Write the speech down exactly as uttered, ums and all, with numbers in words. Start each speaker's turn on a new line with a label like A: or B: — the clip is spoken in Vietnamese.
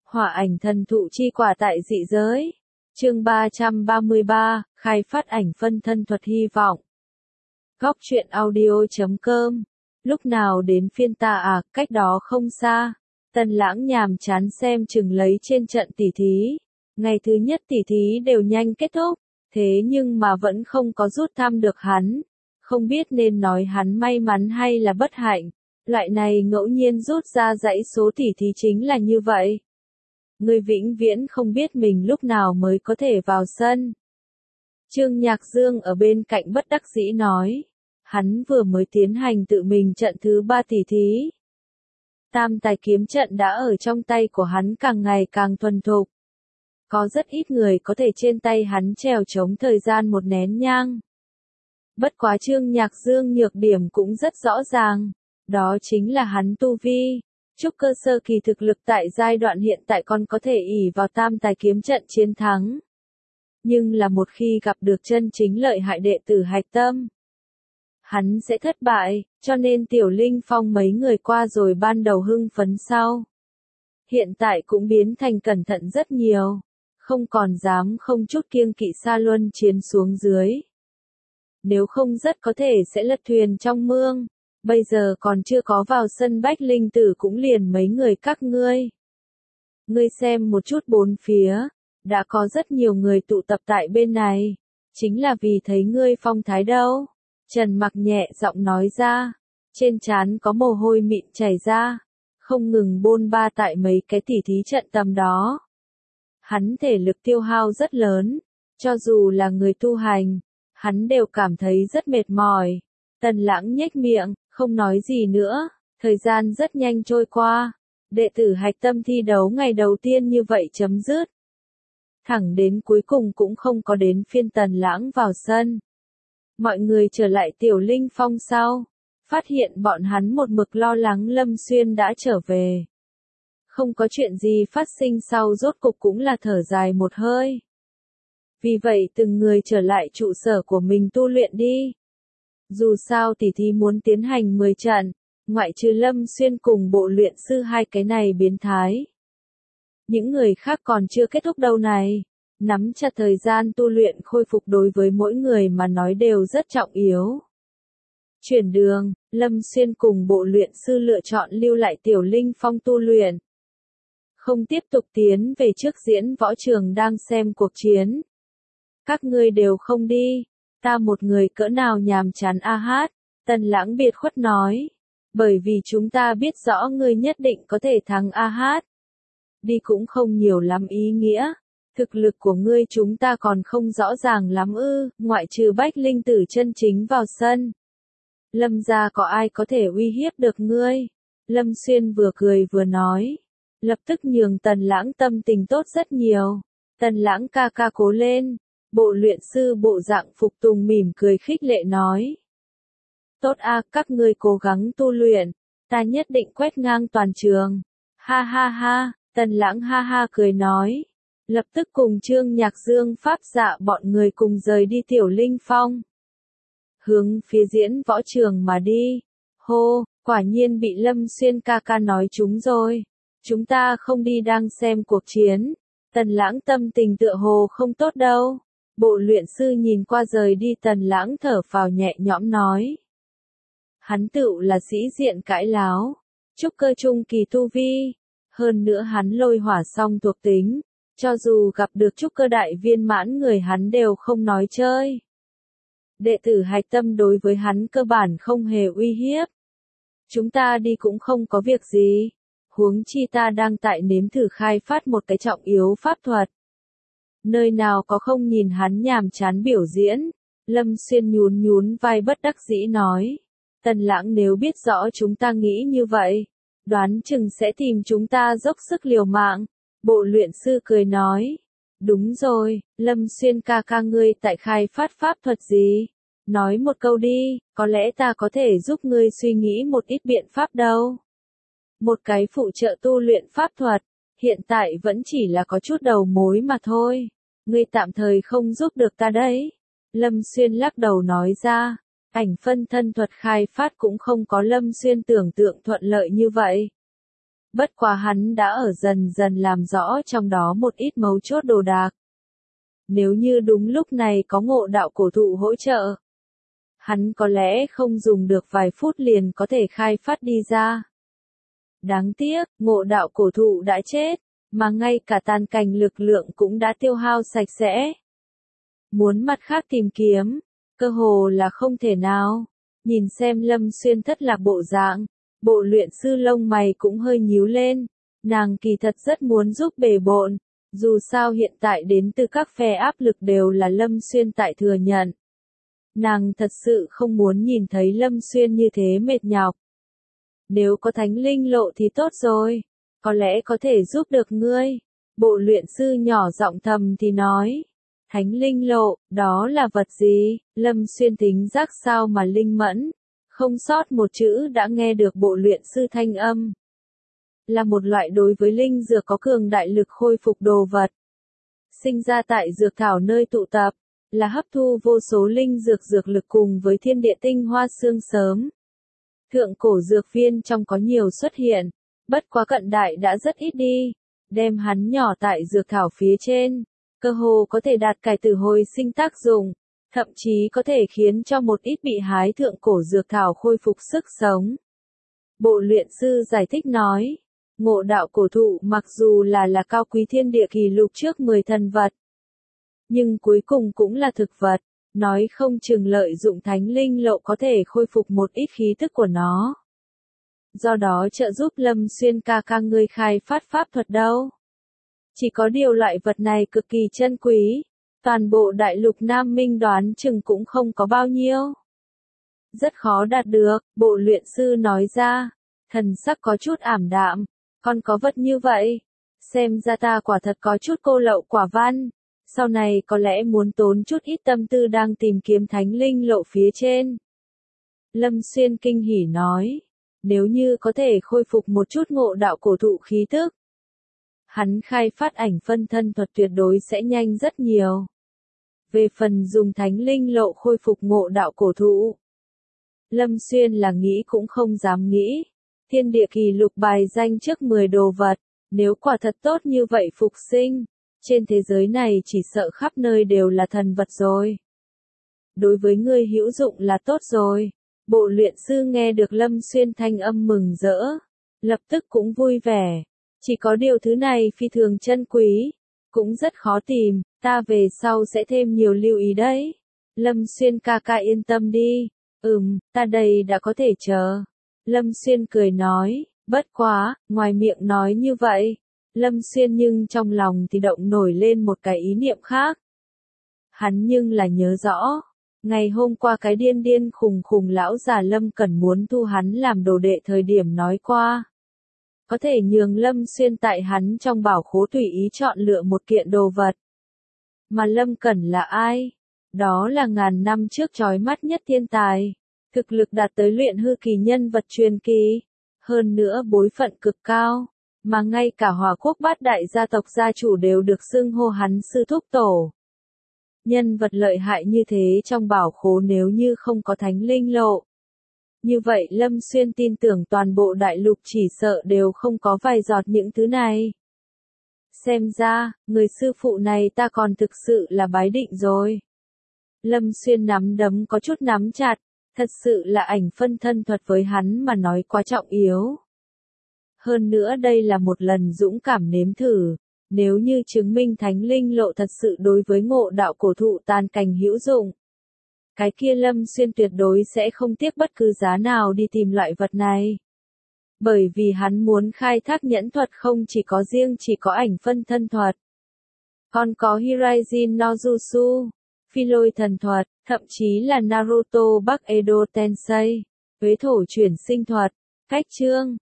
A: Hỏa ảnh thần thụ chi quả tại dị giới. Chương ba trăm ba mươi ba, khai phát ảnh phân thân thuật hy vọng. Góc truyện audio chấm com. Lúc nào đến phiên ta à, cách đó không xa. Tần Lãng nhàm chán xem chừng lấy trên trận tỉ thí. Ngày thứ nhất tỉ thí đều nhanh kết thúc, thế nhưng mà vẫn không có rút thăm được hắn. Không biết nên nói hắn may mắn hay là bất hạnh. Loại này ngẫu nhiên rút ra dãy số tỉ thí chính là như vậy. Người vĩnh viễn không biết mình lúc nào mới có thể vào sân. Trương Nhạc Dương ở bên cạnh bất đắc dĩ nói. Hắn vừa mới tiến hành tự mình trận thứ ba tỉ thí. Tam tài kiếm trận đã ở trong tay của hắn càng ngày càng thuần thục. Có rất ít người có thể trên tay hắn trèo chống thời gian một nén nhang. Bất quá Trương Nhạc Dương nhược điểm cũng rất rõ ràng. Đó chính là hắn tu vi. Trúc cơ sơ kỳ thực lực tại giai đoạn hiện tại còn có thể ỷ vào tam tài kiếm trận chiến thắng. Nhưng là một khi gặp được chân chính lợi hại đệ tử hạch tâm, hắn sẽ thất bại, cho nên Tiểu Linh Phong mấy người qua rồi ban đầu hưng phấn sau. Hiện tại cũng biến thành cẩn thận rất nhiều, không còn dám không chút kiêng kỵ xa luân chiến xuống dưới. Nếu không rất có thể sẽ lật thuyền trong mương. Bây giờ còn chưa có vào sân Bách Linh Tử cũng liền mấy người các ngươi. Ngươi xem một chút bốn phía, đã có rất nhiều người tụ tập tại bên này, chính là vì thấy ngươi phong thái đâu. Trần Mặc nhẹ giọng nói ra, trên trán có mồ hôi mịn chảy ra, không ngừng bôn ba tại mấy cái tỉ thí trận tầm đó. Hắn thể lực tiêu hao rất lớn, cho dù là người tu hành, hắn đều cảm thấy rất mệt mỏi. Tần Lãng nhếch miệng, không nói gì nữa, thời gian rất nhanh trôi qua, đệ tử hạch tâm thi đấu ngày đầu tiên như vậy chấm dứt. Thẳng đến cuối cùng cũng không có đến phiên Tần Lãng vào sân. Mọi người trở lại Tiểu Linh Phong sau, phát hiện bọn hắn một mực lo lắng Lâm Xuyên đã trở về. Không có chuyện gì phát sinh sau rốt cục cũng là thở dài một hơi. Vì vậy từng người trở lại trụ sở của mình tu luyện đi. Dù sao tỉ thí muốn tiến hành mười trận, ngoại trừ Lâm Xuyên cùng bộ luyện sư hai cái này biến thái. Những người khác còn chưa kết thúc đâu này. Nắm chặt thời gian tu luyện khôi phục đối với mỗi người mà nói đều rất trọng yếu. Chuyển đường, Lâm Xuyên cùng bộ luyện sư lựa chọn lưu lại Tiểu Linh Phong tu luyện. Không tiếp tục tiến về trước diễn võ trường đang xem cuộc chiến. Các ngươi đều không đi. Ta một người cỡ nào nhàm chán a hát, Tần Lãng biệt khuất nói. Bởi vì chúng ta biết rõ ngươi nhất định có thể thắng a hát. Đi cũng không nhiều lắm ý nghĩa. Thực lực của ngươi chúng ta còn không rõ ràng lắm ư, ngoại trừ Bách Linh Tử chân chính vào sân. Lâm gia có ai có thể uy hiếp được ngươi? Lâm Xuyên vừa cười vừa nói. Lập tức nhường Tần Lãng tâm tình tốt rất nhiều. Tần Lãng ca ca cố lên. Bộ luyện sư bộ dạng phục tùng mỉm cười khích lệ nói. Tốt a, các ngươi cố gắng tu luyện, ta nhất định quét ngang toàn trường. Ha ha ha, Tần Lãng ha ha cười nói. Lập tức cùng Trương Nhạc Dương pháp dạ bọn người cùng rời đi Tiểu Linh Phong. Hướng phía diễn võ trường mà đi. Hô, quả nhiên bị Lâm Xuyên ca ca nói chúng rồi. Chúng ta không đi đang xem cuộc chiến. Tần Lãng tâm tình tựa hồ không tốt đâu. Bộ luyện sư nhìn qua rời đi Tần Lãng thở phào nhẹ nhõm nói. Hắn tựu là sĩ diện cãi láo. Trúc cơ trung kỳ tu vi. Hơn nữa hắn lôi hỏa song thuộc tính. Cho dù gặp được trúc cơ đại viên mãn người hắn đều không nói chơi. Đệ tử hạch tâm đối với hắn cơ bản không hề uy hiếp. Chúng ta đi cũng không có việc gì. Huống chi ta đang tại nếm thử khai phát một cái trọng yếu pháp thuật. Nơi nào có không nhìn hắn nhàm chán biểu diễn. Lâm Xuyên nhún nhún vai bất đắc dĩ nói. Tần Lãng nếu biết rõ chúng ta nghĩ như vậy, đoán chừng sẽ tìm chúng ta dốc sức liều mạng. Bộ luyện sư cười nói. Đúng rồi, Lâm Xuyên ca ca ngươi tại khai phát pháp thuật gì? Nói một câu đi, có lẽ ta có thể giúp ngươi suy nghĩ một ít biện pháp đâu. Một cái phụ trợ tu luyện pháp thuật, hiện tại vẫn chỉ là có chút đầu mối mà thôi. Ngươi tạm thời không giúp được ta đấy. Lâm Xuyên lắc đầu nói ra. Ảnh phân thân thuật khai phát cũng không có Lâm Xuyên tưởng tượng thuận lợi như vậy. Bất quá hắn đã ở dần dần làm rõ trong đó một ít mấu chốt đồ đạc. Nếu như đúng lúc này có ngộ đạo cổ thụ hỗ trợ, hắn có lẽ không dùng được vài phút liền có thể khai phát đi ra. Đáng tiếc, ngộ đạo cổ thụ đã chết, mà ngay cả tàn cành lực lượng cũng đã tiêu hao sạch sẽ. Muốn mặt khác tìm kiếm, cơ hồ là không thể nào. Nhìn xem Lâm Xuyên thất lạc bộ dạng, bộ luyện sư lông mày cũng hơi nhíu lên. Nàng kỳ thật rất muốn giúp bề bộn, dù sao hiện tại đến từ các phe áp lực đều là Lâm Xuyên tại thừa nhận. Nàng thật sự không muốn nhìn thấy Lâm Xuyên như thế mệt nhọc. Nếu có thánh linh lộ thì tốt rồi, có lẽ có thể giúp được ngươi. Bộ luyện sư nhỏ giọng thầm thì nói. Thánh linh lộ, đó là vật gì? Lâm Xuyên tính giác sao mà linh mẫn, không sót một chữ đã nghe được bộ luyện sư thanh âm. Là một loại đối với linh dược có cường đại lực khôi phục đồ vật. Sinh ra tại dược thảo nơi tụ tập, là hấp thu vô số linh dược dược lực cùng với thiên địa tinh hoa xương sớm. Thượng cổ dược viên trong có nhiều xuất hiện, bất quá cận đại đã rất ít đi, đem hắn nhỏ tại dược thảo phía trên, cơ hồ có thể đạt cải tử hồi sinh tác dụng, thậm chí có thể khiến cho một ít bị hái thượng cổ dược thảo khôi phục sức sống. Bộ luyện sư giải thích nói, ngộ đạo cổ thụ mặc dù là là cao quý thiên địa kỷ lục trước mười thần vật, nhưng cuối cùng cũng là thực vật, nói không chừng lợi dụng thánh linh lộ có thể khôi phục một ít khí tức của nó. Do đó trợ giúp Lâm Xuyên ca ca ngươi khai phát pháp thuật đâu. Chỉ có điều loại vật này cực kỳ chân quý, toàn bộ đại lục Nam Minh đoán chừng cũng không có bao nhiêu. Rất khó đạt được, bộ luyện sư nói ra, thần sắc có chút ảm đạm, còn có vật như vậy, xem ra ta quả thật có chút cô lậu quả văn, sau này có lẽ muốn tốn chút ít tâm tư đang tìm kiếm thánh linh lộ phía trên. Lâm Xuyên kinh hỉ nói, nếu như có thể khôi phục một chút ngộ đạo cổ thụ khí tức, hắn khai phát ảnh phân thân thuật tuyệt đối sẽ nhanh rất nhiều. Về phần dùng thánh linh lộ khôi phục ngộ đạo cổ thụ, Lâm Xuyên là nghĩ cũng không dám nghĩ. Thiên địa kỳ lục bài danh trước mười đồ vật, nếu quả thật tốt như vậy phục sinh, trên thế giới này chỉ sợ khắp nơi đều là thần vật rồi. Đối với ngươi hữu dụng là tốt rồi. Bộ luyện sư nghe được Lâm Xuyên thanh âm mừng rỡ, lập tức cũng vui vẻ. Chỉ có điều thứ này phi thường chân quý, cũng rất khó tìm, ta về sau sẽ thêm nhiều lưu ý đấy. Lâm Xuyên ca ca yên tâm đi, ừm, ta đây đã có thể chờ. Lâm Xuyên cười nói, bất quá, ngoài miệng nói như vậy, Lâm Xuyên nhưng trong lòng thì động nổi lên một cái ý niệm khác. Hắn nhưng là nhớ rõ, ngày hôm qua cái điên điên khùng khùng lão già Lâm Cẩn muốn thu hắn làm đồ đệ thời điểm nói qua. Có thể nhường Lâm Xuyên tại hắn trong bảo khố tùy ý chọn lựa một kiện đồ vật. Mà Lâm Cẩn là ai? Đó là ngàn năm trước chói mắt nhất thiên tài. Thực lực đạt tới luyện hư kỳ nhân vật truyền kỳ. Hơn nữa bối phận cực cao. Mà ngay cả Hòa Quốc bát đại gia tộc gia chủ đều được xưng hô hắn sư thúc tổ. Nhân vật lợi hại như thế trong bảo khố nếu như không có thánh linh lộ. Như vậy Lâm Xuyên tin tưởng toàn bộ đại lục chỉ sợ đều không có vài giọt những thứ này. Xem ra, người sư phụ này ta còn thực sự là bái định rồi. Lâm Xuyên nắm đấm có chút nắm chặt, thật sự là ảnh phân thân thuật với hắn mà nói quá trọng yếu. Hơn nữa đây là một lần dũng cảm nếm thử, nếu như chứng minh thánh linh lộ thật sự đối với ngộ đạo cổ thụ tàn cành hữu dụng. Cái kia Lâm Xuyên tuyệt đối sẽ không tiếc bất cứ giá nào đi tìm loại vật này. Bởi vì hắn muốn khai thác nhẫn thuật không chỉ có riêng chỉ có ảnh phân thân thuật. Còn có Hiraijin no Jutsu, phi lôi thần thuật, thậm chí là Naruto Bắc Edo Tensei, huế thổ chuyển sinh thuật, cách chương.